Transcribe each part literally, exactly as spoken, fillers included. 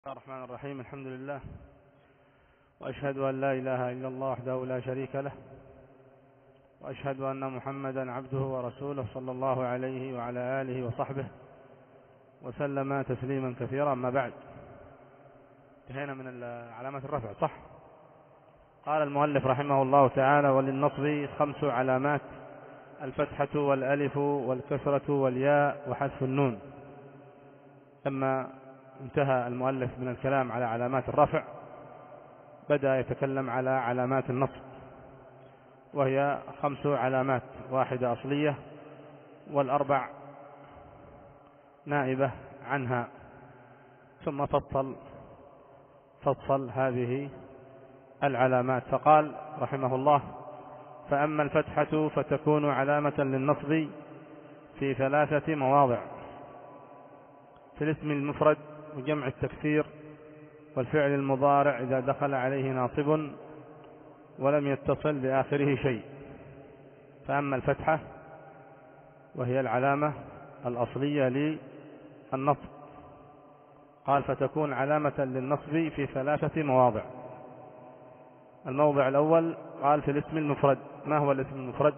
بسم الله الرحمن الرحيم. الحمد لله، وأشهد أن لا إله إلا الله وحده لا شريك له، وأشهد أن محمدا عبده ورسوله صلى الله عليه وعلى آله وصحبه وسلم تسليما كثيرا. أما بعد، انتهينا من علامات الرفع، صح؟ قال المؤلف رحمه الله تعالى: وللنصب خمس علامات: الفتحة والألف والكسرة والياء وحذف النون. لما انتهى المؤلف من الكلام على علامات الرفع، بدأ يتكلم على علامات النصب، وهي خمس علامات: واحدة أصلية والأربع نائبة عنها. ثم فصل فصل هذه العلامات فقال رحمه الله: فأما الفتحة فتكون علامة للنصب في ثلاثة مواضع: في الاسم المفرد وجمع التكسير والفعل المضارع إذا دخل عليه ناصب ولم يتصل بآخره شيء. فأما الفتحة وهي العلامة الأصلية للنصب، قال فتكون علامة للنصب في ثلاثة مواضع. الموضع الأول قال في الاسم المفرد. ما هو الاسم المفرد؟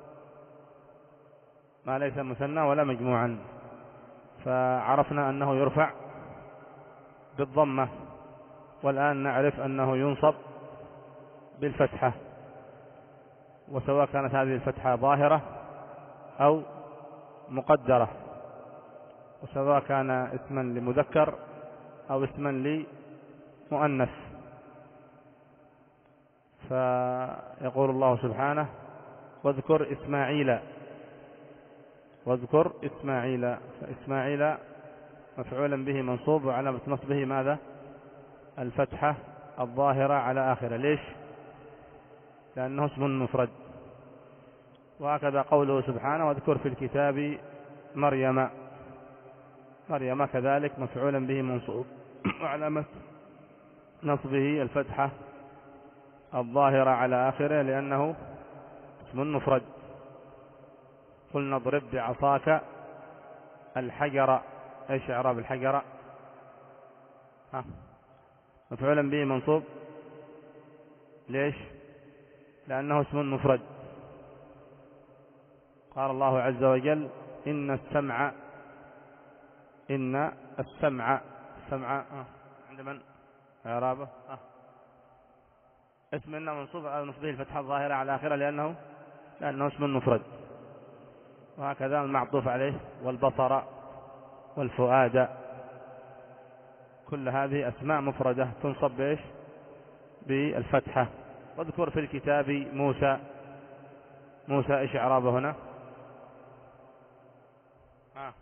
ما ليس مثنى ولا مجموعا. فعرفنا أنه يرفع بالضمة، والآن نعرف أنه ينصب بالفتحة، وسواء كانت هذه الفتحة ظاهرة أو مقدرة، وسواء كان اسما لمذكر أو اسما لمؤنث. فيقول الله سبحانه: واذكر إسماعيل واذكر إسماعيل. فإسماعيل مفعولا به منصوب، وعلامة نصبه ماذا؟ الفتحة الظاهرة على آخره. ليش؟ لأنه اسم مفرد. وهكذا قوله سبحانه: واذكر في الكتاب مريم. مريم كذلك مفعولا به منصوب، وعلامة نصبه الفتحة الظاهرة على آخره لأنه اسم مفرد. قلنا اضرب بعصاك الحجر. ايش اعراب الحجر؟ ها، مفعولا به منصوب. ليش؟ لأنه اسم مفرد. قال الله عز وجل: إن السمع إن السمع السمع آه. عند من إعرابه؟ آه. اسم إن منصوب على نصبه الفتحة الظاهرة على آخره لأنه لأنه اسم مفرد. وهكذا المعطوف عليه: والبصر والفؤاد. كل هذه أسماء مفردة تنصب بإيش؟ بالفتحة. واذكر في الكتاب موسى. موسى إيش إعرابه هنا؟ آه.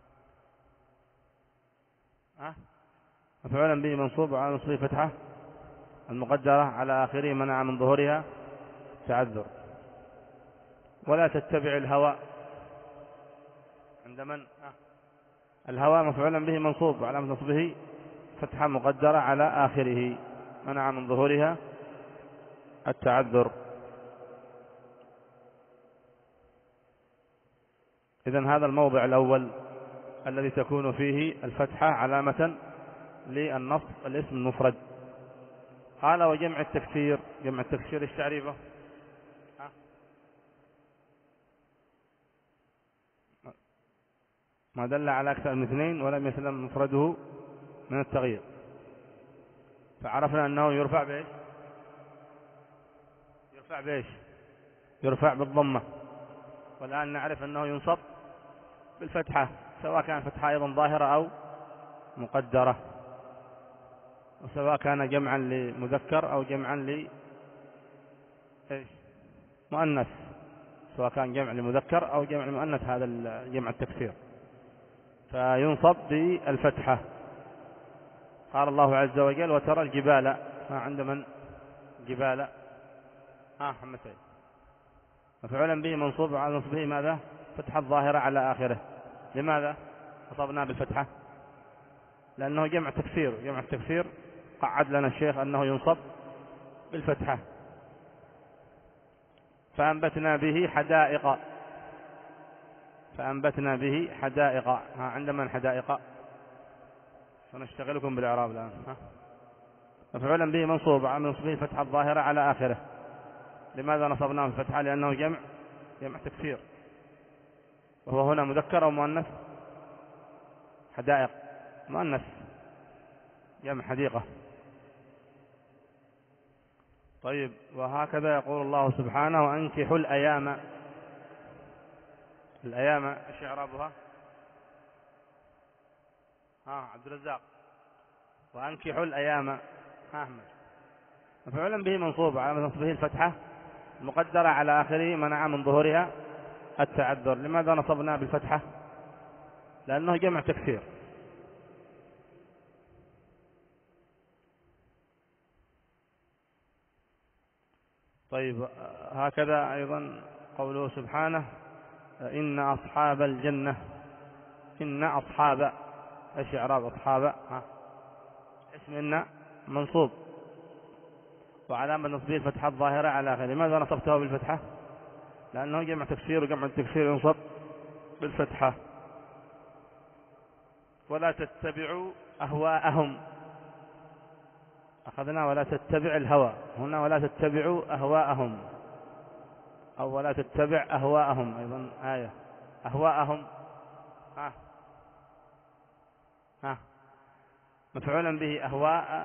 آه. مفعولا به منصوب على نصبه فتحة المقدرة على آخره منع من ظهورها تعذر. ولا تتبع الهوى. عند من؟ آه. الهوى مفعولا به منصوب وعلامة نصبه فتحة مقدرة على آخره منع من ظهورها التعذر. إذن هذا الموضع الأول الذي تكون فيه الفتحة علامة للنصب الاسم المفرد. قال: وجمع التكسير. جمع التكسير ايش تعريفه؟ ما دل على أكثر من اثنين ولم يسلم مفرده من التغيير. فعرفنا أنه يرفع بإيش؟ يرفع بإيش؟ يرفع بالضمة. والآن نعرف أنه ينصب بالفتحة، سواء كان فتحة أيضا ظاهرة أو مقدرة، وسواء كان جمعا لمذكر أو جمعا لمؤنث، سواء كان جمع لمذكر أو جمع لمؤنث. هذا الجمع التكسير فينصب بالفتحة. قال الله عز وجل: وترى الجبال. ما عند من؟ جبال آه محمد سيد مفعولا به منصوب على نصبه ماذا؟ فتحة الظاهرة على آخره. لماذا نصبناه بالفتحة؟ لأنه جمع تكسير. جمع التكسير قعد لنا الشيخ أنه ينصب بالفتحة. فأنبتنا به حدائق. فأنبتنا به حدائق. ها عند من حدائق؟ سنشتغلكم بالإعراب الآن. ها؟ مفعولا به منصوب على نصبه الفتحة الظاهرة على آخره. لماذا نصبناه الفتحة؟ لأنه جمع جمع تكسير. وهو هنا مذكر أو مؤنث؟ حدائق مؤنث، جمع حديقة. طيب، وهكذا يقول الله سبحانه وأنكحوا الأيام. الأيام ايش إعرابها؟ ها عبد الرزاق. وأنكحوا الأيام. ها أحمد. مفعولا به منصوب على نصبه الفتحة المقدرة على آخره منع من ظهورها التعذر. لماذا نصبنا بالفتحة؟ لأنه جمع تكسير. طيب، هكذا أيضا قوله سبحانه إن أصحاب الجنة. إن أصحاب ايش إعراب أصحاب؟ ها اسم إن منصوب وعلامة نصبه الفتحة الظاهرة على آخره. لماذا نصبته بالفتحة؟ لأنه جمع تكسير، وجمع التكسير ينصب بالفتحة. ولا تتبعوا أهواءهم. أخذنا ولا تتبع الهوى، هنا ولا تتبعوا أهواءهم، أو ولا تتبع أهواءهم أيضا آية. أهواءهم ها ها مفعولا به أهواء.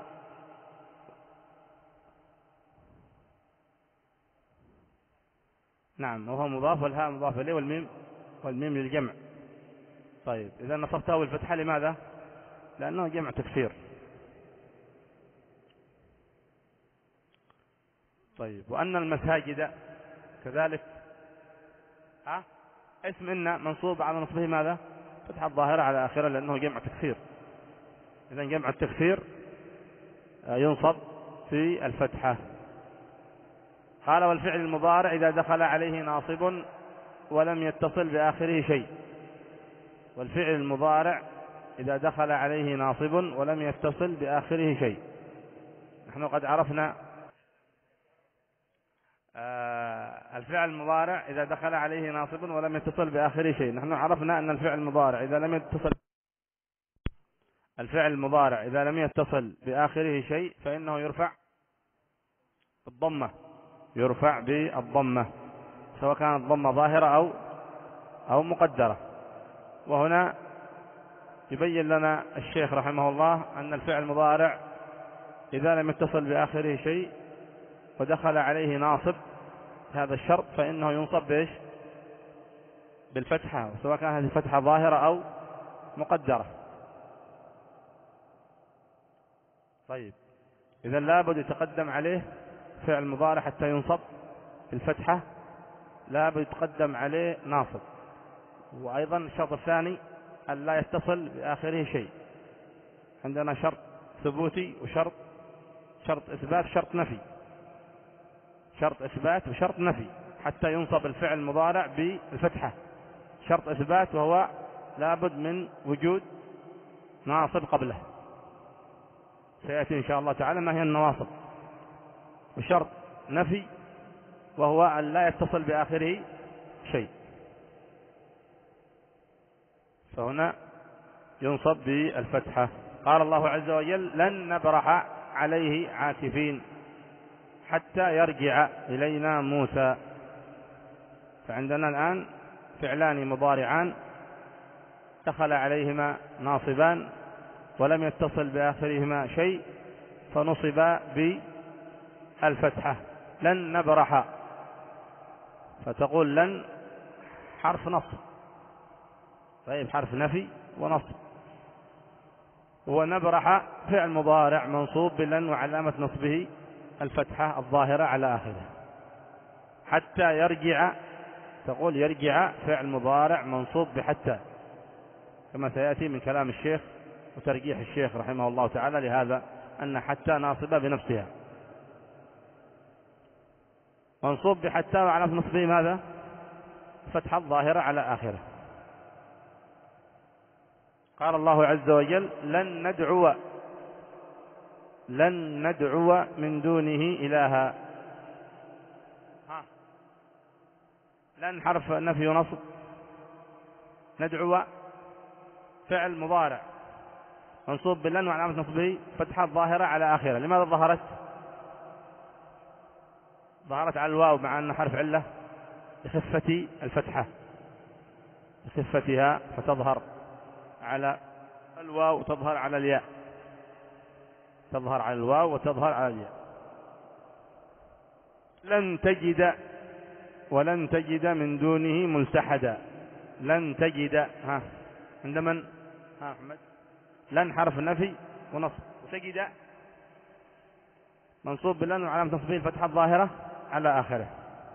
نعم، وهو مضاف والهاء مضاف إليه والميم والميم للجمع. طيب، إذا نصبته بالفتحة لماذا؟ لأنه جمع تكسير. طيب، وأن المساجد كذلك. ها اسم إن منصوب على نصبه ماذا؟ فتحة الظاهرة على آخره لأنه جمع تكسير. إذا جمع التكسير ينصب في الفتحة. قال والفعل المضارع إذا دخل عليه ناصب ولم يتصل بآخره شيء. والفعل المضارع إذا دخل عليه ناصب ولم يتصل بآخره شيء. نحن قد عرفنا آه الفعل المضارع إذا دخل عليه ناصب ولم يتصل بآخره شيء. نحن عرفنا أن الفعل المضارع إذا لم يتصل الفعل المضارع إذا لم يتصل بآخره شيء فإنه يرفع بالضمة. يرفع بالضمة سواء كانت ضمة ظاهرة أو أو مقدرة. وهنا يبين لنا الشيخ رحمه الله أن الفعل المضارع إذا لم يتصل بآخره شيء ودخل عليه ناصب هذا الشرط فإنه ينصب بإيش؟ بالفتحة، سواء كانت الفتحة ظاهرة أو مقدرة. طيب، إذا لابد يتقدم عليه فعل مضارع حتى ينصب بالفتحة، لابد يتقدم عليه ناصب. وأيضا الشرط الثاني أن لا يتصل بآخره شيء. عندنا شرط ثبوتي وشرط شرط إثبات شرط نفي. شرط إثبات وشرط نفي حتى ينصب الفعل المضارع بالفتحة. شرط إثبات وهو لابد من وجود ناصب قبله، سيأتي إن شاء الله تعالى ما هي النواصب. وشرط نفي وهو أن لا يتصل بآخره شيء، فهنا ينصب بالفتحة. قال الله عز وجل لن نبرح عليه عاكفين حتى يرجع إلينا موسى. فعندنا الآن فعلان مضارعان دخل عليهما ناصبان ولم يتصل بآخرهما شيء فنصب بالفتحة. لن نبرح، فتقول لن حرف نصب، طيب حرف نفي ونصب. ونبرح فعل مضارع منصوب بلن وعلامة نصبه الفتحة الظاهرة على آخره. حتى يرجع، تقول يرجع فعل مضارع منصوب بحتى، كما سيأتي من كلام الشيخ وترجيح الشيخ رحمه الله تعالى لهذا أن حتى ناصبة بنفسها. منصوب بحتى وعلامة نصبه ماذا؟ فتحة الظاهرة على آخره. قال الله عز وجل لن ندعو لن ندعو من دونه إلها. ها. لن حرف نفي ونصب، ندعو فعل مضارع منصوب باللن وعلامة نصبه فتحة ظاهرة على آخرة. لماذا ظهرت؟ ظهرت على الواو مع أن حرف علة بخفة الفتحة، بخفتها، فتظهر على الواو وتظهر على الياء، تظهر على الواو وتظهر على الياء. لن تجد ولن تجد من دونه ملتحدا. لن تجد، ها عند من؟ ها أحمد. لن حرف نفي ونصب، وتجد منصوب باللن وعلامة نصبه الفتحة الظاهرة على آخره.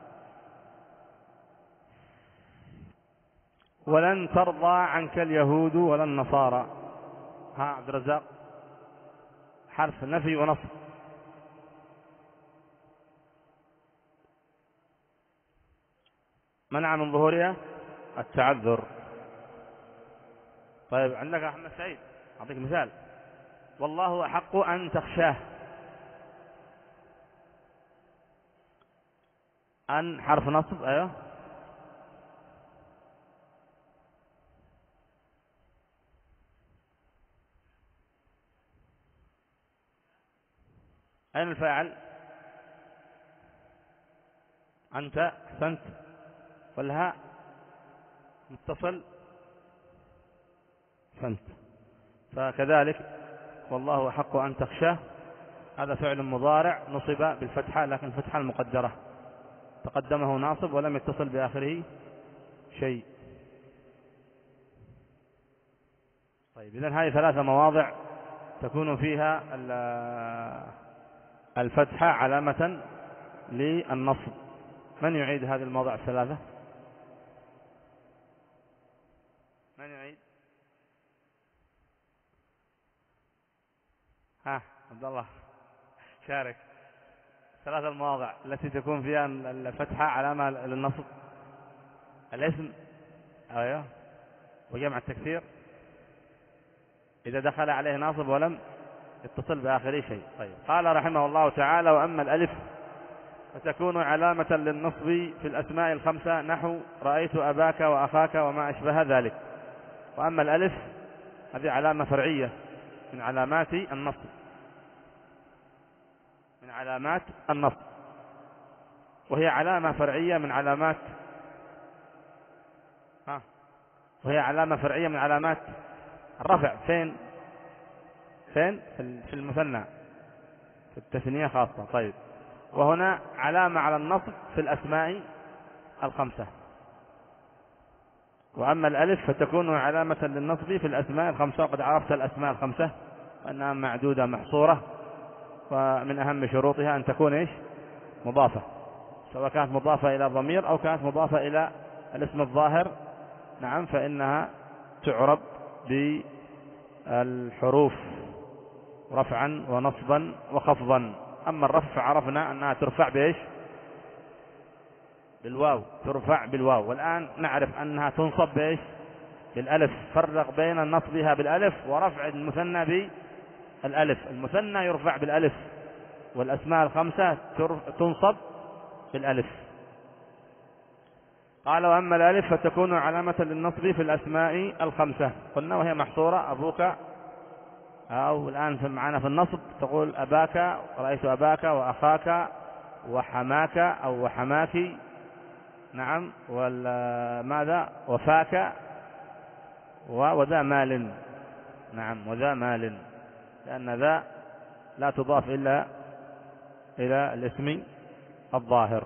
ولن ترضى عنك اليهود ولا النصارى. ها عبد الرزاق. حرف نفي ونصب. منع من ظهورها التعذر. طيب عندك أحمد سعيد، أعطيك مثال. والله أحق أن تخشاه. أن حرف نصب، أيوه. أين الفاعل؟ أنت، أحسنت. والهاء متصل، أحسنت. فكذلك والله أحق أن تخشاه هذا فعل مضارع نصب بالفتحة، لكن الفتحة المقدرة، تقدمه ناصب ولم يتصل بآخره شيء. طيب إذن هذه ثلاثة مواضع تكون فيها الفتحة علامة للنصب. من يعيد هذه المواضع الثلاثة؟ من يعيد؟ ها عبد الله شارك. ثلاث المواضع التي تكون فيها الفتحة علامة للنصب. الاسم، ايوه، وجمع التكسير إذا دخل عليه ناصب ولم يتصل بآخره شيء. طيب قال رحمه الله تعالى: وأما الألف فتكون علامة للنصب في الأسماء الخمسة، نحو رأيت أباك وأخاك وما أشبه ذلك. وأما الألف هذه علامة فرعية من علامات النصب، من علامات النصب، وهي علامة فرعية من علامات ها وهي علامة فرعية من علامات الرفع. فين؟ فين؟ في المثنى، في التثنية خاصة. طيب وهنا علامة على النصب في الأسماء الخمسة. وأما الألف فتكون علامة للنصب في الأسماء الخمسة. وقد عرفت الأسماء الخمسة أنها معدودة محصورة، ومن أهم شروطها أن تكون إيش؟ مضافة، سواء كانت مضافة إلى ضمير أو كانت مضافة إلى الاسم الظاهر. نعم، فإنها تعرب بالحروف رفعا ونصبا وخفضا. أما الرفع فعرفنا أنها ترفع بإيش؟ بالواو، ترفع بالواو. والآن نعرف أنها تنصب بإيش؟ بالألف. فرق بين نصبها بالألف ورفع المثنى بالألف. المثنى يرفع بالألف، والأسماء الخمسة تنصب بالألف. قال: وأما الألف فتكون علامة للنصب في الأسماء الخمسة. قلنا وهي محصورة: أبوك، أو الآن معنا في النصب تقول أباك، رأيت أباك وأخاك وحماك أو وحماك. نعم، وماذا؟ وفاك وذا مال. نعم، وذا مال، لأن ذا لا تضاف إلا إلى الاسم الظاهر.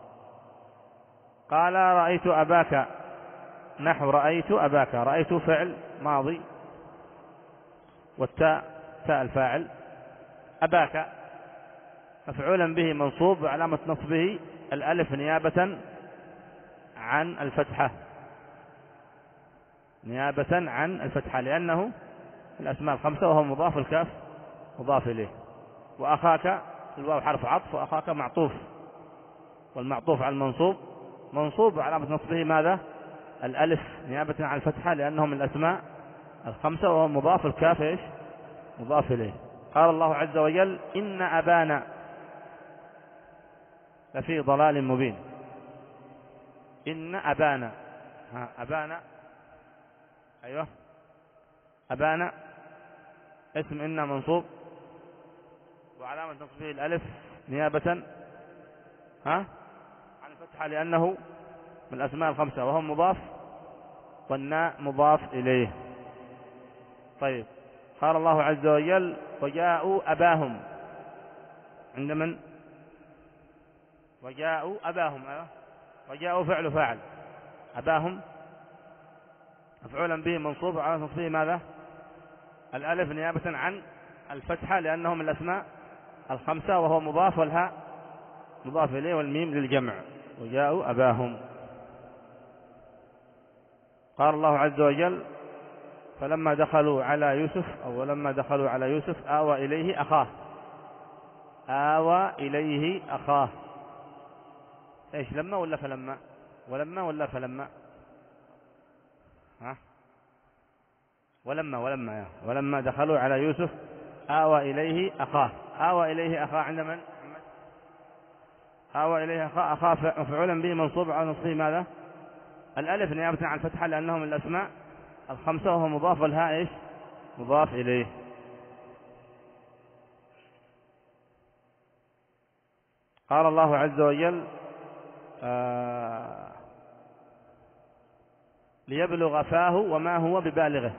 قال: رأيت أباك، نحو رأيت أباك. رأيت فعل ماضي، والتاء تاء الفاعل. أباك مفعولا به منصوب، وعلامة نصبه الألف نيابة عن الفتحة، نيابة عن الفتحة، لأنه الأسماء الخمسة وهو مضاف، الكاف مضاف إليه. وأخاك الواو حرف عطف، وأخاك معطوف، والمعطوف على المنصوب منصوب، وعلامة نصبه ماذا؟ الألف نيابة عن الفتحة، لأنه من الأسماء الخمسة وهو مضاف، الكاف إيش؟ مضاف إليه. قال الله عز وجل: إن أبانا لفي ضلال مبين. إن أبانا، ها أبانا، أيوه أبانا اسم إن منصوب وعلامة نصبه الألف نيابة ها عن الفتحة لأنه من الأسماء الخمسة، وهو مضاف، والناء مضاف إليه. طيب، قال الله عز وجل وجاءوا أباهم عند من؟ وجاءوا أباهم. أه؟ وجاءوا فعل فاعل، أباهم مفعولا به منصوب وعلى نصبه ماذا؟ الألف نيابة عن الفتحة لأنه من الأسماء الخمسة، وهو مضاف، والهاء مضاف إليه، والميم للجمع. وجاءوا أباهم. قال الله عز وجل فلما دخلوا على يوسف أو لما دخلوا على يوسف آوى إليه أخاه. آوى إليه أخاه. إيش، لما ولا فلما؟ ولما ولا فلما؟ ها؟ ولما ولما يا ولما دخلوا على يوسف آوى إليه أخاه. آوى إليه أخاه عند من؟ آوى إليه أخاه. أخاه مفعولا به منصوب على نصبه ماذا؟ الألف نيابة عن الفتحة لأنه من الأسماء الخمسة، وهو مضاف، والهاء إيش؟ مضاف إليه. قال الله عز وجل آه ليبلغ فاه وما هو ببالغه.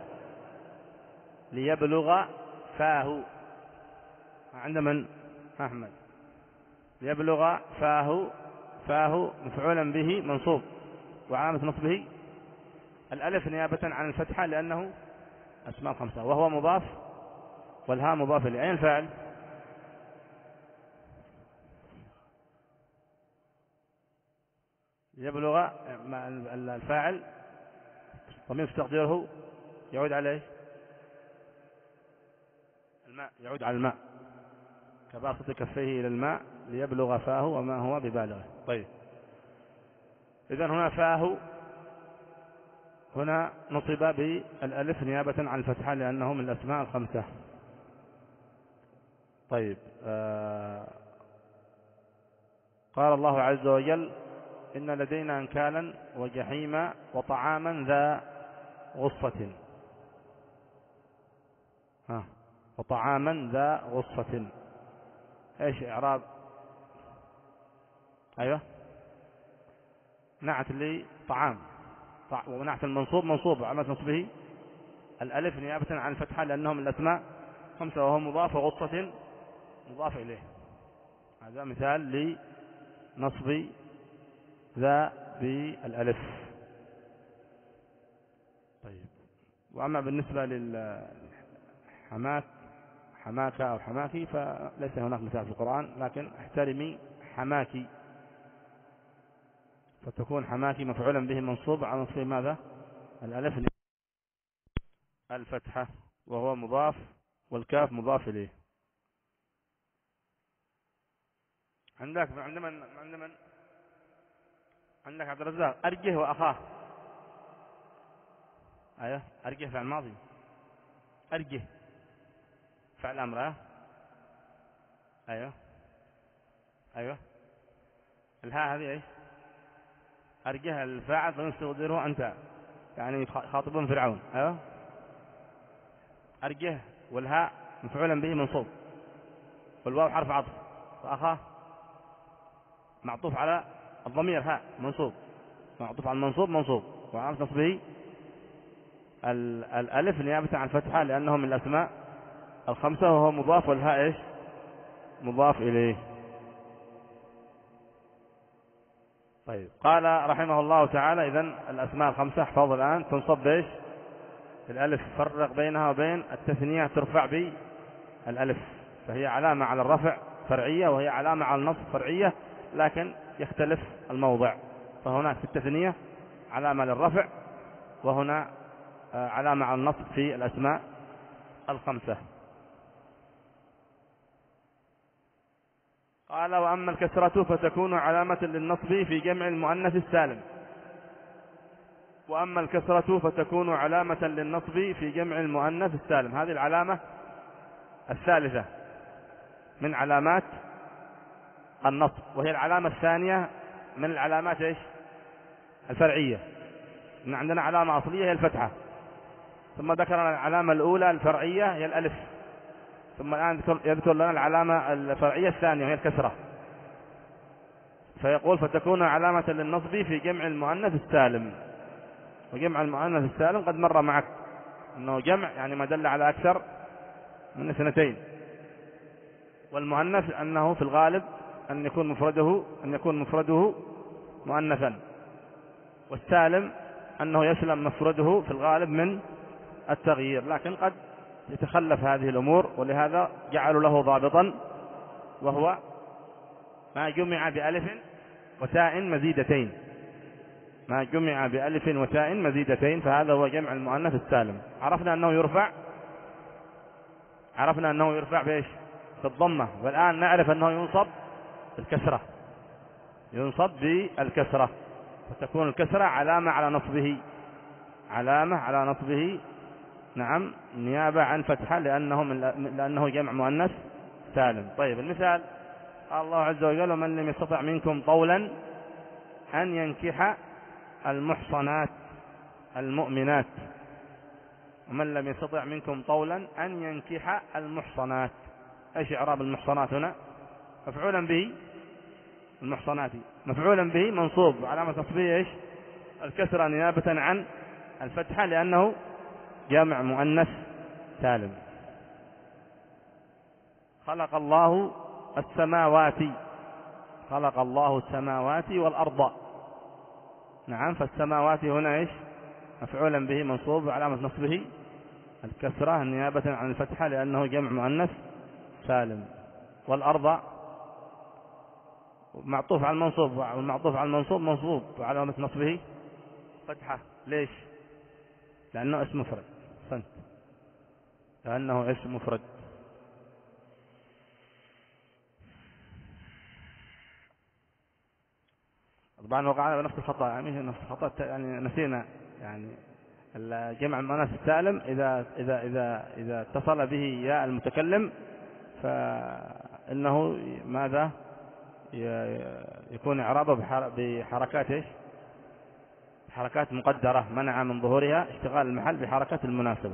ليبلغ فاه عند من؟ أحمد. ليبلغ فاه. فاه مفعولا به منصوب وعلامة نصبه الألف نيابة عن الفتحة لأنه أسماء خمسة، وهو مضاف، والهاء مضاف إليه. أين الفاعل؟ يبلغ الفاعل ضمير تقديره يعود عليه الماء، يعود على الماء كباسط كفيه إلى الماء ليبلغ فاه وما هو ببالغه. طيب، إذن هنا فاه هنا نصب بالألف نيابة عن الفتحة لأنه من الأسماء الخمسة. طيب، آه قال الله عز وجل إن لدينا أنكالا وجحيما وطعاما ذا غصة. ها وطعاما ذا غصة. ايش اعراب؟ ايوه، نعت لي طعام، ونعت المنصوب منصوب علامة نصبه الألف نيابة عن الفتحة لأنه من الأسماء خمسة، وهو مضاف، وغصة مضاف إليه. هذا مثال لنصب ذا بالألف. طيب، وأما بالنسبة للحماك حماك أو حماكي فليس هناك مثال في القرآن، لكن احترمي حماكي، فتكون حماكي مفعولا به منصوب على نصبه ماذا؟ الألف الفتحة، وهو مضاف، والكاف مضاف إليه. عندك عند من؟ عند من؟ عندك عبد الرزاق. أرجه وأخاه. أيوه، أرجه فعل ماضي. أرجه فعل أمر. أيوه أيوه الهاء هذه إيش؟ أرجه الفاعل فنستقدره أنت، يعني خاطبون فرعون. أيوه، أرجه، والهاء مفعولا به منصوب، والواو حرف عطف، وأخاه معطوف على الضمير هاء منصوب، معطوف على المنصوب منصوب، وعلامة نصبه الألف نيابة عن فتحة لأنه من الأسماء الخمسة، وهو مضاف، والهاء إيش؟ مضاف إليه. طيب، قال رحمه الله تعالى إذن الأسماء الخمسة احفظ الآن تنصب إيش؟ الألف. فرق بينها وبين التثنية ترفع بالألف، فهي علامة على الرفع فرعية، وهي علامة على النصب فرعية، لكن يختلف الموضع. فهناك في التثنية علامة للرفع، وهنا علامة على النصب في الأسماء الخمسة. قال وأما الكسرة فتكون علامة للنصب في جمع المؤنث السالم. وأما الكسرة فتكون علامة للنصب في جمع المؤنث السالم. هذه العلامة الثالثة من علامات النصب، وهي العلامة الثانية من العلامات إيش؟ الفرعية. إن عندنا علامة أصلية هي الفتحة، ثم ذكرنا العلامة الأولى الفرعية هي الألف، ثم الآن يذكر لنا العلامة الفرعية الثانية وهي الكسرة. فيقول فتكون علامة للنصب في جمع المؤنث السالم. وجمع المؤنث السالم قد مر معك أنه جمع يعني ما دل على أكثر من اثنتين، والمؤنث أنه في الغالب أن يكون مفرده أن يكون مفرده مؤنثا، والسالم أنه يسلم مفرده في الغالب من التغيير، لكن قد يتخلف هذه الأمور، ولهذا جعلوا له ضابطا وهو ما جمع بألف وتاء مزيدتين. ما جمع بألف وتاء مزيدتين فهذا هو جمع المؤنث السالم. عرفنا أنه يرفع عرفنا أنه يرفع بإيش؟ بالضمة. والآن نعرف أنه ينصب بالكسرة ينصب بالكسرة فتكون الكسرة علامة على نصبه علامة على نصبه نعم، نيابة عن فتحة لأنه, من لأنه جمع مؤنث سالم. طيب المثال قال الله عز وجل ومن لم يستطع منكم طولا أن ينكح المحصنات المؤمنات. ومن لم يستطع منكم طولا أن ينكح المحصنات. ايش اعراب المحصنات هنا؟ مفعولا به المحصنات مفعولا به منصوب علامة نصبه ايش؟ الكسرة نيابة عن الفتحة لأنه جمع مؤنث سالم. خلق الله السماوات خلق الله السماوات والأرض. نعم، فالسماوات هنا ايش؟ مفعولا به منصوب علامة نصبه الكسرة نيابة عن الفتحة لأنه جمع مؤنث سالم. والأرض معطوف على المنصوب، والمعطوف على المنصوب منصوب علامة نصبه فتحة. ليش؟ لأنه اسم مفرد. فهمت؟ لأنه اسم مفرد. طبعا وقعنا بنفس الخطأ، يعني نفس الخطأ يعني نسينا يعني الجمع المؤنث السالم إذا إذا إذا إذا اتصل به ياء المتكلم فإنه ماذا؟ يكون إعرابه بحركات ايش؟ حركات مقدرة منع من ظهورها اشتغال المحل بحركة المناسبة.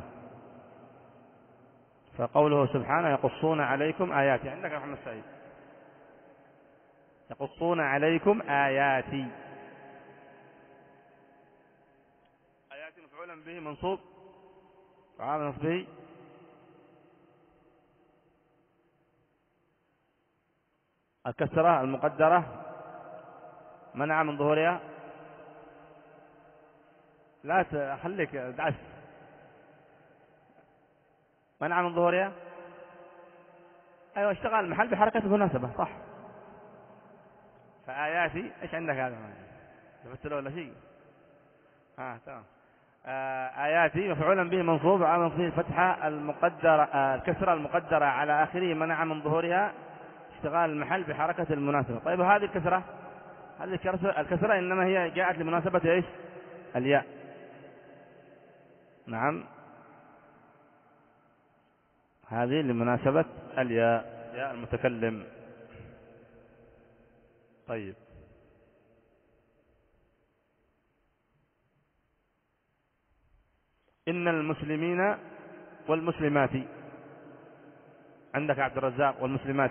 فقوله سبحانه يقصون عليكم آياتي. عندك يا محمد سعيد؟ يقصون عليكم آياتي. آياتي مفعولا به منصوب وعامل نصبه الكسرة المقدرة منع من ظهورها. لا تخليك دعس. منع من ظهورها ايوه اشتغل المحل بحركة المناسبة صح. فآياتي ايش عندك هذا؟ شفت له ولا شيء؟ اه تمام. آياتي مفعولا به منصوب وعامل نصبه الفتحة المقدرة آه الكسرة المقدرة على آخره منع من ظهورها اشتغال المحل بحركة المناسبة. طيب هذه الكسرة هذه الكسرة إنما هي جاءت لمناسبة ايش؟ الياء. نعم، هذه لمناسبة الياء ياء المتكلم. طيب إن المسلمين والمسلمات. عندك عبد الرزاق والمسلمات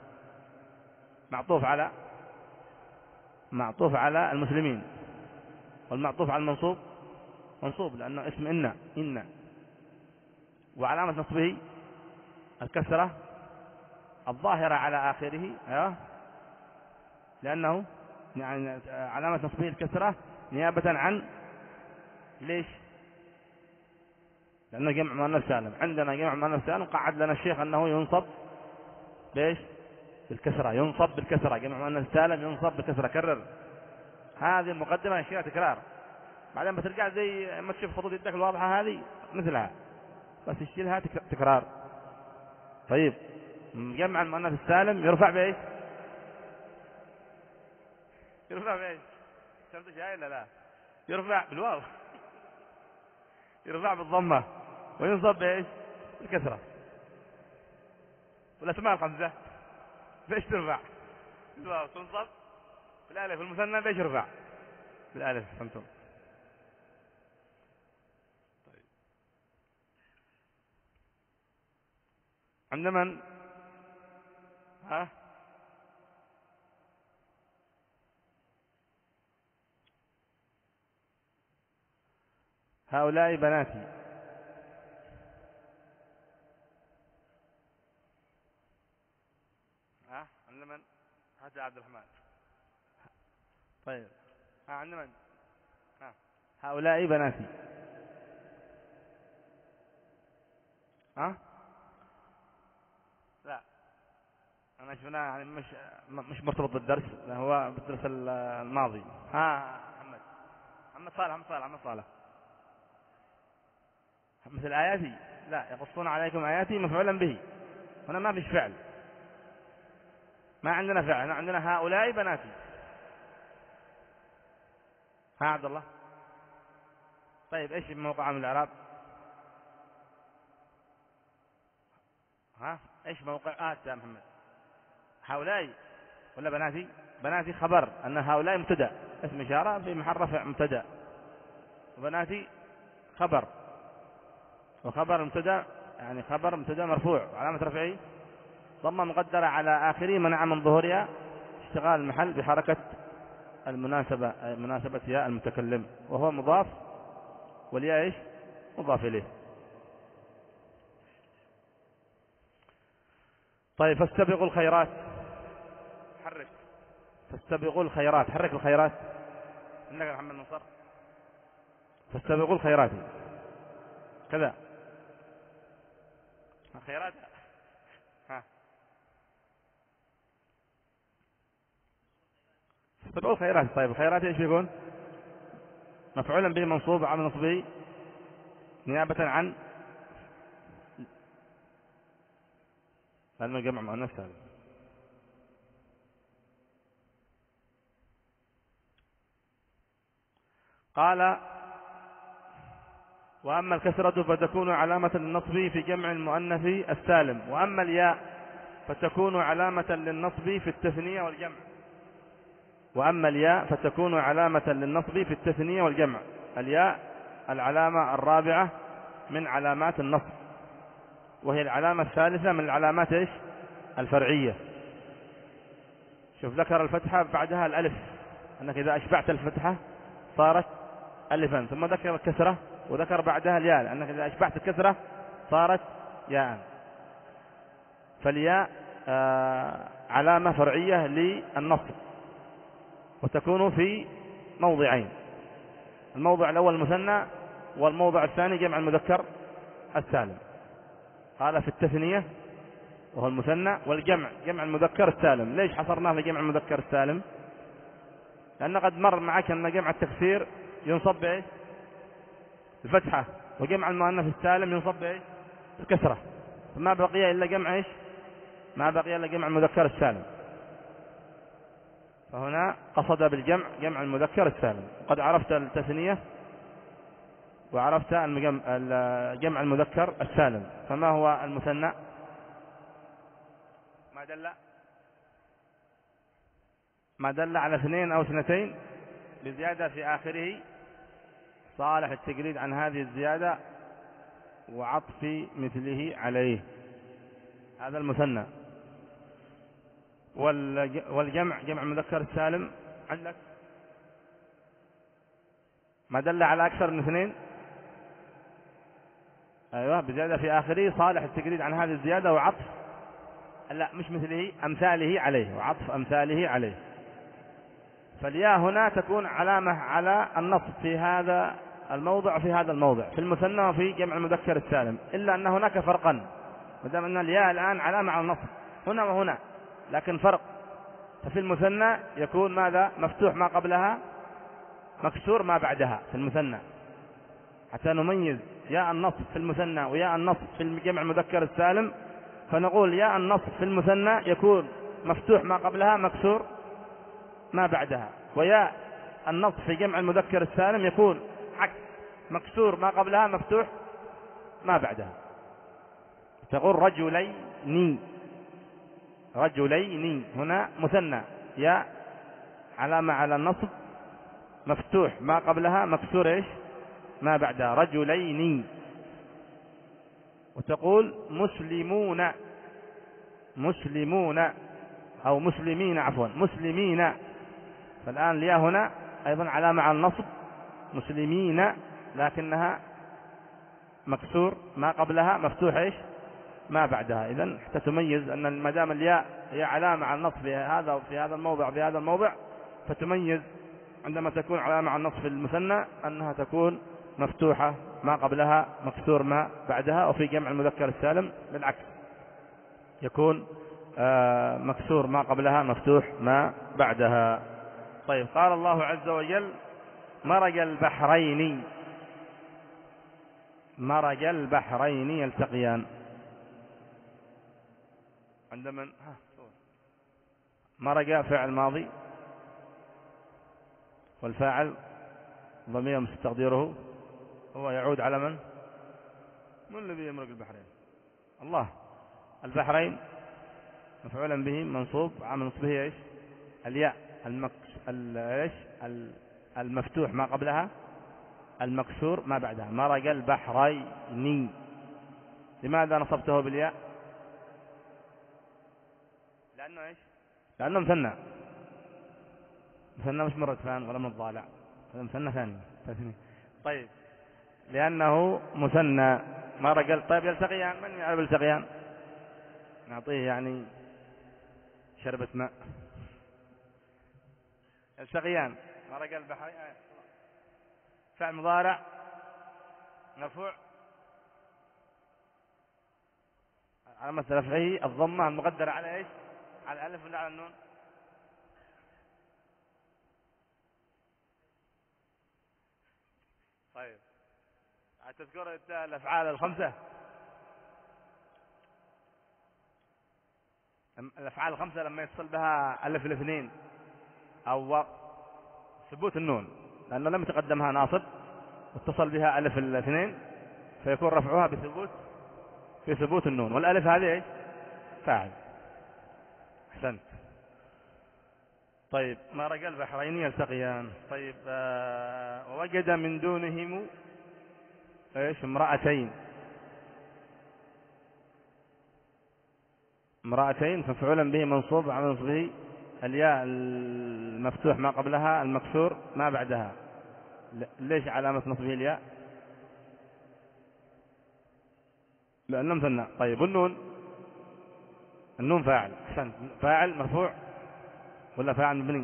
معطوف على معطوف على المسلمين، والمعطوف على المنصوب منصوب لأنه اسم إن إن وعلامة نصبه الكسرة الظاهرة على آخره أيوه لأنه يعني علامة نصبه الكسرة نيابة عن ليش؟ لأنه جمع مؤنث سالم. عندنا جمع مؤنث سالم قعد لنا الشيخ أنه ينصب ليش؟ بالكسرة. ينصب بالكسرة جمع مؤنث سالم ينصب بالكسرة. كرر هذه المقدمة أشياء تكرار، بعدين بترجع زي ما تشوف خطوط يدك الواضحة هذه مثلها بس يشيلها تكرار. طيب جمع المؤنث السالم يرفع بإيش؟ يرفع بإيش؟ سمت شيء ولا لا؟ يرفع بالواو يرفع بالضمة وينصب بإيش؟ بالكسرة. والأسماء الخمسة بإيش ترفع؟ بالواو تنصب بالألف. المثنى بإيش يرفع؟ بالألف. فهمتم؟ طيب. عند من؟ ها؟ هؤلاء بناتي. ها؟ عند من؟ هذا عبد الرحمن. طيب ها عند من؟ ها هؤلاء بناتي. ها؟ لا أنا شفنا يعني مش مش مرتبط بالدرس، هو بالدرس الماضي. ها محمد محمد صالح محمد صالح محمد صالح مثل آياتي. لا، يقصون عليكم آياتي مفعولا به. هنا ما فيش فعل، ما عندنا فعل، هنا عندنا هؤلاء بناتي. ها عبد الله. طيب ايش موقع من الإعراب؟ ها ايش موقع آه يا محمد؟ هؤلاء ولا بناتي؟ بناتي خبر، أن هؤلاء مبتدأ، اسم إشارة في محل رفع مبتدأ، وبناتي خبر، وخبر مبتدأ يعني خبر مبتدأ مرفوع علامة رفعه ضمة مقدرة على آخره منع من ظهورها اشتغال المحل بحركة المناسبة مناسبة ياء المتكلم، وهو مضاف والياء ايش؟ مضاف إليه. طيب فاستبقوا الخيرات. حرك فاستبقوا الخيرات، حرك الخيرات. عندك محمد نصر. فاستبقوا الخيرات كذا الخيرات. ها فاستبقوا الخيرات. طيب الخيرات ايش يكون؟ مفعولا به منصوب على نصبه نيابة عن هذا جمع مؤنث سالم. قال وأما الكسرة فتكون علامة للنصب في جمع المؤنث السالم، وأما الياء فتكون علامة للنصب في التثنية والجمع. وأما الياء فتكون علامة للنصب في التثنية والجمع. الياء العلامة الرابعة من علامات النصب، وهي العلامة الثالثة من العلامات ايش؟ الفرعية. شوف ذكر الفتحة بعدها الألف، أنك إذا أشبعت الفتحة صارت ألفا، ثم ذكر الكسرة وذكر بعدها الياء، لأنك إذا أشبعت الكسرة صارت ياء. فالياء آه علامة فرعية للنصب، وتكون في موضعين: الموضع الأول المثنى، والموضع الثاني جمع المذكر السالم. قال في التثنية وهو المثنى، والجمع جمع المذكر السالم. ليش حصرناه في جمع المذكر السالم؟ لأن قد مر معك أن جمع التكسير ينصب بإيش؟ الفتحة، وجمع المؤنث السالم ينصب بإيش؟ الكسرة، فما بقي إلا جمع إيش؟ ما بقي إلا جمع المذكر السالم. فهنا قصد بالجمع جمع المذكر السالم. قد عرفت التثنية وعرفت جمع المذكر السالم، فما هو المثنى؟ ما دل ما دل على اثنين أو اثنتين بزيادة في آخره صالح التجريد عن هذه الزيادة وعطف مثله عليه، هذا المثنى. والجمع جمع المذكر السالم عندك ما دل على أكثر من اثنين، أيوة، بزيادة في آخره صالح التجريد عن هذه الزيادة وعطف لا مش مثله أمثاله عليه، وعطف أمثاله عليه. فالياء هنا تكون علامة على النصب في هذا الموضع وفي هذا الموضع، في المثنى وفي جمع المذكر السالم، إلا أن هناك فرقا، ما دام أن الياء الآن علامة على النصب هنا وهنا، لكن فرق. ففي المثنى يكون ماذا؟ مفتوح ما قبلها، مكسور ما بعدها في المثنى، حتى نميز ياء النصب في المثنى وياء النصب في جمع المذكر السالم. فنقول ياء النصب في المثنى يكون مفتوح ما قبلها، مكسور ما بعدها، وياء النصب في جمع المذكر السالم يكون عكس، مكسور ما قبلها، مفتوح ما بعدها. تقول رجلين، رجلين هنا مثنى، ياء علامة على النصب، مفتوح ما قبلها، مكسور ايش؟ ما بعدها، رجلين. وتقول مسلمون، مسلمون أو مسلمين عفوا مسلمين. فالآن الياء هنا أيضا علامة على النصب مسلمين، لكنها مكسور ما قبلها مفتوح إيش ما بعدها. إذن حتى تميز أن ما دام الياء هي علامة على النصب في هذا في هذا الموضع في هذا الموضع، فتميز عندما تكون علامة على النصب في المثنى أنها تكون مفتوحة ما قبلها مكسور ما بعدها، وفي جمع المذكر السالم بالعكس يكون آه مكسور ما قبلها مفتوح ما بعدها. طيب قال الله عز وجل مرج البحرين، مرج البحرين يلتقيان. عندما مرج فعل ماضي والفاعل ضمير مستقدره هو يعود على من؟ من الذي يمرج البحرين؟ الله. البحرين مفعولا به منصوب عامل نصبه ايش؟ الياء المكس ايش المفتوح ما قبلها المكسور ما بعدها. مرج البحرين. لماذا نصبته بالياء؟ لأنه ايش؟ لأنه مثنى. مثنى مش مرة ثان ولا من الضالع، هذا مثنى ثاني. طيب لأنه مثنى مرج. طيب يلتقيان، من يعرف يلتقيان؟ نعطيه يعني شربة ماء. يلتقيان مرج البحرين فعل مضارع مرفوع علامة رفعه الضمة المقدرة على ايش؟ على الألف ولا على النون؟ طيب تذكر الأفعال الخمسة؟ الأفعال الخمسة لما يتصل بها ألف الاثنين أو ثبوت النون، لأنه لم يتقدمها ناصب واتصل بها ألف الاثنين فيكون رفعها بثبوت في ثبوت النون، والألف هذه ايش؟ فاعل. أحسنت. طيب مرج البحرين يلتقيان. طيب آه ووجد من دونهم ايش؟ امرأتين. امرأتين مفعولا به منصوب على نصبه الياء المفتوح ما قبلها المكسور ما بعدها. ليش علامة نصبه الياء؟ لأنه مثنى. طيب والنون؟ النون فاعل. أحسنت. فاعل مرفوع ولا فاعل مبني؟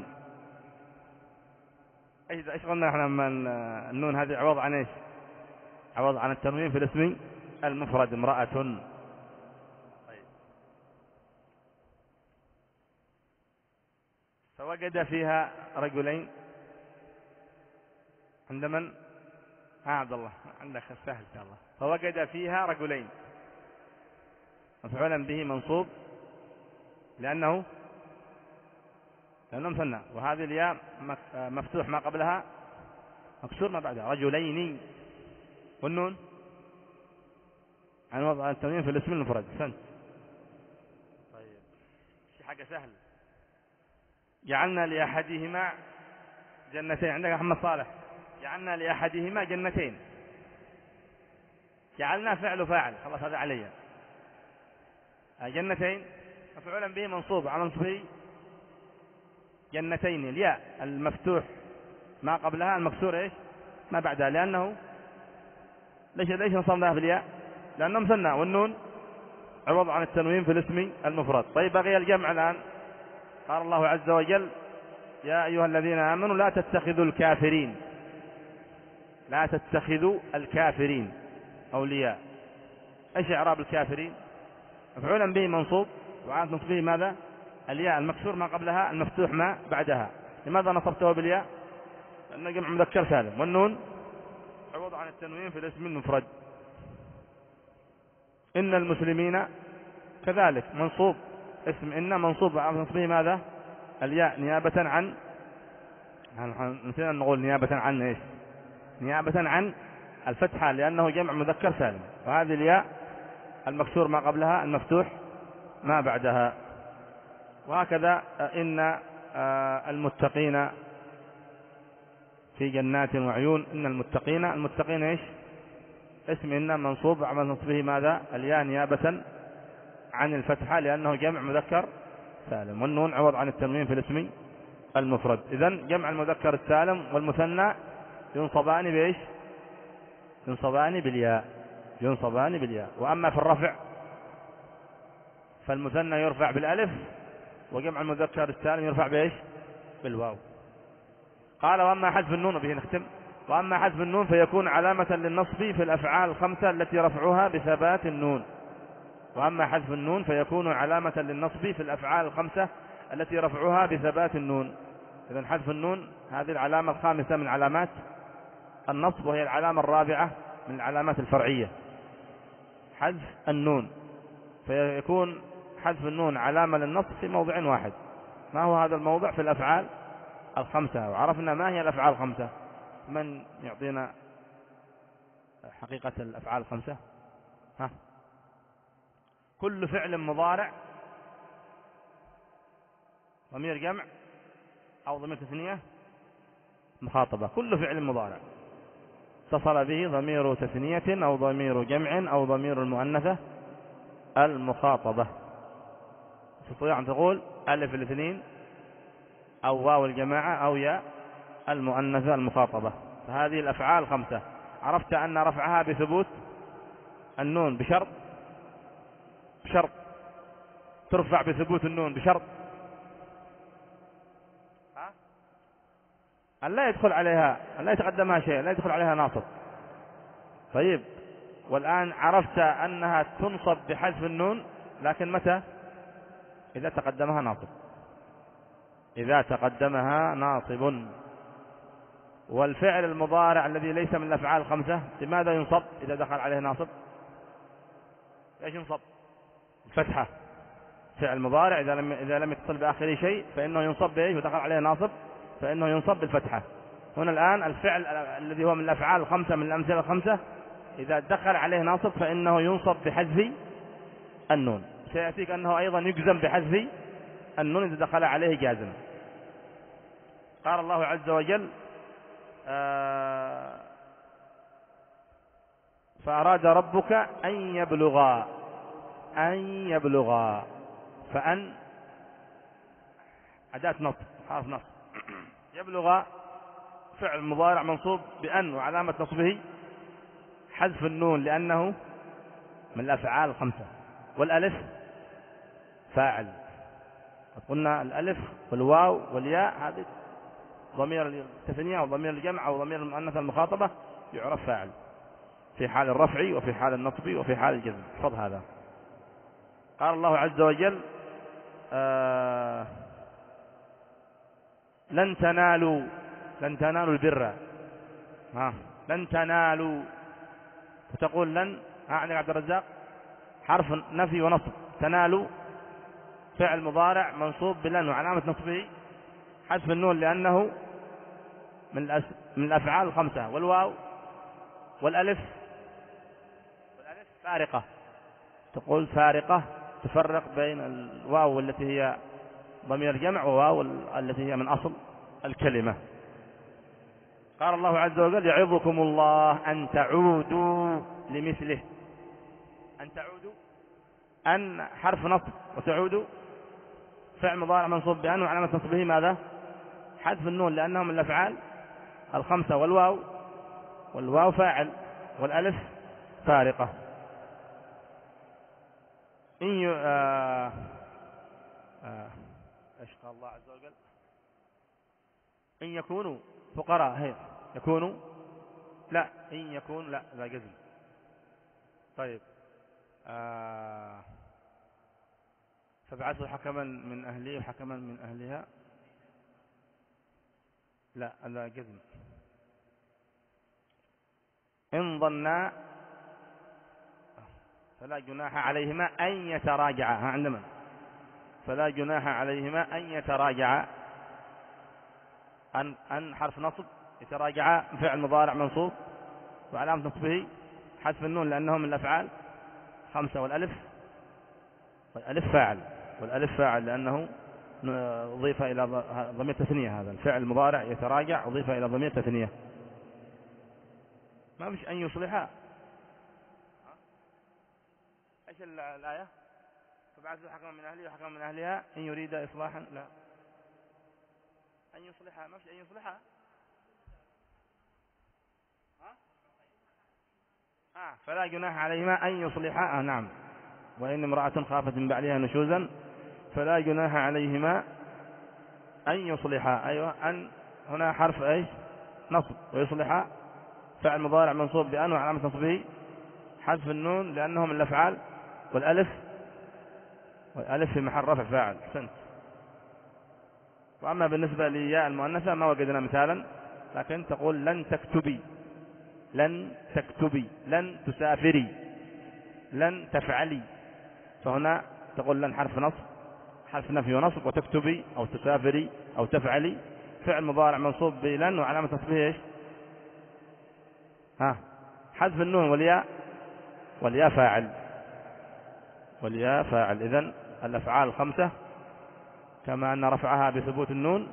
ايش ايش قلنا احنا من النون هذه عوض عن ايش؟ عوض عن التنوين في الاسم المفرد امرأة. طيب فوجد فيها رجلين. عند من؟ ها عبد الله عندك سهل ان شاء الله. فوجد فيها رجلين مفعولا به منصوب لأنه لأنه مثنى، وهذه الياء مفتوح ما قبلها مكسور ما بعدها رجلين. والنون عن وضع التنوين في الاسم المفرد. سنت. طيب شي حاجة سهل. جعلنا لأحدهما جنتين. عندك محمد صالح. جعلنا لأحدهما جنتين. جعلنا فعل فاعل خلاص هذا علي. جنتين مفعولا به منصوب على نصبه جنتين الياء المفتوح ما قبلها المكسور ايش ما بعدها. لأنه ليش ليش نصبناها بالياء؟ لأنه مثنى، والنون عوض عن التنوين في الاسم المفرد. طيب بقي الجمع الآن. قال الله عز وجل يا أيها الذين آمنوا لا تتخذوا الكافرين لا تتخذوا الكافرين أولياء. ايش إعراب الكافرين؟ مفعولا به منصوب وعلامة نصبه ماذا؟ الياء المكسور ما قبلها المفتوح ما بعدها. لماذا نصبته بالياء؟ لأنه جمع مذكر سالم، والنون عوض عن التنوين في الاسم المفرد. إن المسلمين كذلك منصوب اسم إن منصوب وعلامة نصبه ماذا؟ الياء نيابة عن نسينا نقول نيابة عن ايش؟ نيابة عن الفتحة لأنه جمع مذكر سالم، وهذه الياء المكسور ما قبلها المفتوح ما بعدها. وهكذا إن المتقين في جنات وعيون. إن المتقين المتقين ايش؟ اسم إن منصوب عمل نصبه ماذا؟ الياء نيابة عن الفتحة لأنه جمع مذكر سالم، والنون عوض عن التنوين في الاسم المفرد. إذن جمع المذكر السالم والمثنى ينصبان بإيش؟ ينصبان بالياء، ينصبان بالياء. وأما في الرفع فالمثنى يرفع بالألف، وجمع المذكر السالم يرفع بإيش؟ بالواو. قال وأما حذف النون، وبه نختم، وأما حذف النون فيكون علامة للنصب في الأفعال الخمسة التي رفعها بثبات النون. وأما حذف النون فيكون علامة للنصب في الأفعال الخمسة التي رفعها بثبات النون. إذن حذف النون هذه العلامة الخامسة من علامات النصب، وهي العلامة الرابعة من العلامات الفرعية، حذف النون. فيكون حذف النون علامة للنصب في موضع واحد. ما هو هذا الموضع؟ في الأفعال الخمسة. وعرفنا ما هي الأفعال الخمسة. من يعطينا حقيقة الأفعال الخمسة؟ ها؟ كل فعل مضارع ضمير جمع أو ضمير تثنية مخاطبة. كل فعل مضارع اتصل به ضمير تثنية أو ضمير جمع أو ضمير المؤنثة المخاطبة. تستطيع أن تقول ألف الاثنين أو واو الجماعة أو ياء المؤنثة المخاطبة. فهذه الأفعال الخمسة عرفت أن رفعها بثبوت النون بشرط، بشرط ترفع بثبوت النون بشرط أن لا يدخل عليها، أن لا يتقدمها شيء، لا يدخل عليها ناصب. طيب، والآن عرفت أنها تنصب بحذف النون، لكن متى؟ إذا تقدمها ناصب، إذا تقدمها ناصب. والفعل المضارع الذي ليس من الأفعال الخمسة لماذا ينصب إذا دخل عليه ناصب؟ ايش ينصب؟ الفتحة. فعل مضارع إذا لم إذا لم يتصل بآخره شيء فإنه ينصب بإيش؟ ودخل عليه ناصب فإنه ينصب بالفتحة. هنا الآن الفعل الذي هو من الأفعال الخمسة من الأمثلة الخمسة إذا دخل عليه ناصب فإنه ينصب بحذف النون. سيأتيك أنه أيضا يجزم بحذف النون إذا دخل عليه جازم. قال الله عز وجل آه فأراد ربك أن يبلغا، أن يبلغا، فأن أداة نصب، حرف نصب. يبلغ فعل مضارع منصوب بأن، وعلامة نصبه حذف النون لأنه من الأفعال الخمسة. والألف فاعل. قلنا الألف والواو والياء هذه ضمير التثنية أو ضمير الجمع أو ضمير المؤنث المخاطبة يعرف فاعل في حال الرفع وفي حال النصب وفي حال الجزم. احفظ هذا. قال الله عز وجل آه لن تنالوا، لن تنالوا البر، ها لن تنالوا، فتقول لن، ها عندك عبد الرزاق حرف نفي ونصب. تنالوا فعل مضارع منصوب بلن وعلامة نصبه حذف النون لأنه من من الأفعال الخمسة. والواو والألف، والألف فارقة، تقول فارقة، تفرق بين الواو التي هي ضمير جمع وواو التي هي من أصل الكلمة. قال الله عز وجل يعظكم الله أن تعودوا لمثله. أن تعودوا، أن حرف نصب، وتعودوا فعل مضارع منصوب بأن وعلامة نصبه ماذا؟ حذف النون لأنه من الأفعال الخمسة. والواو، والواو فاعل، والألف فارقة. إن ي... آه... آه... ايش قال الله عز وجل؟ إن يكونوا فقراء، هي يكونوا، لا إن يكون، لا لا جزم. طيب آه... فبعثوا حكما من أهله وحكما من أهلها، لا لا جزم. إن ظنا فلا جناح عليهما أن يتراجعا، ها عندما فلا جناح عليهما أن يتراجعا. أن أن حرف نصب، يتراجعا فعل مضارع منصوب وعلامة نصبه حذف النون لأنه من الأفعال خمسة. والألف، والألف فاعل، والألف فاعل لأنه أضيف إلى ضمير تثنية. هذا الفعل المضارع يتراجع أضيف إلى ضمير تثنية. ما فيش أن يصلحها. إيش الآية؟ فبعث حكما من أهله وحكما من أهلها إن يريد إصلاحا لا أن يصلحها ما في أن يصلحها آه فلا جناح عليهما أن يصلحا آه نعم وإن امرأة خافت من بعدها نشوزا فلا جناح عليهما أن يصلحا أيوة أن هنا حرف إيش نصب ويصلحا فعل مضارع منصوب بأن وعلامة نصبه حذف النون لأنه من الأفعال والألف والألف في محل رفع فاعل أحسنت. وأما بالنسبة لياء المؤنثة ما وجدنا مثالا لكن تقول لن تكتبي لن تكتبي لن تسافري لن تفعلي فهنا تقول لن حرف نصب حرف نفي ونصب وتكتبي أو تسافري أو تفعلي فعل مضارع منصوب بلن وعلامة نصبه ايش ها حذف النون والياء والياء فاعل والياء فاعل إذن الأفعال الخمسة كما أن رفعها بثبوت النون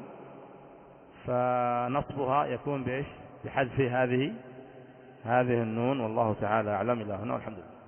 فنصبها يكون بإيش بحذف هذه هذه النون والله تعالى أعلم. إلى هنا والحمد لله.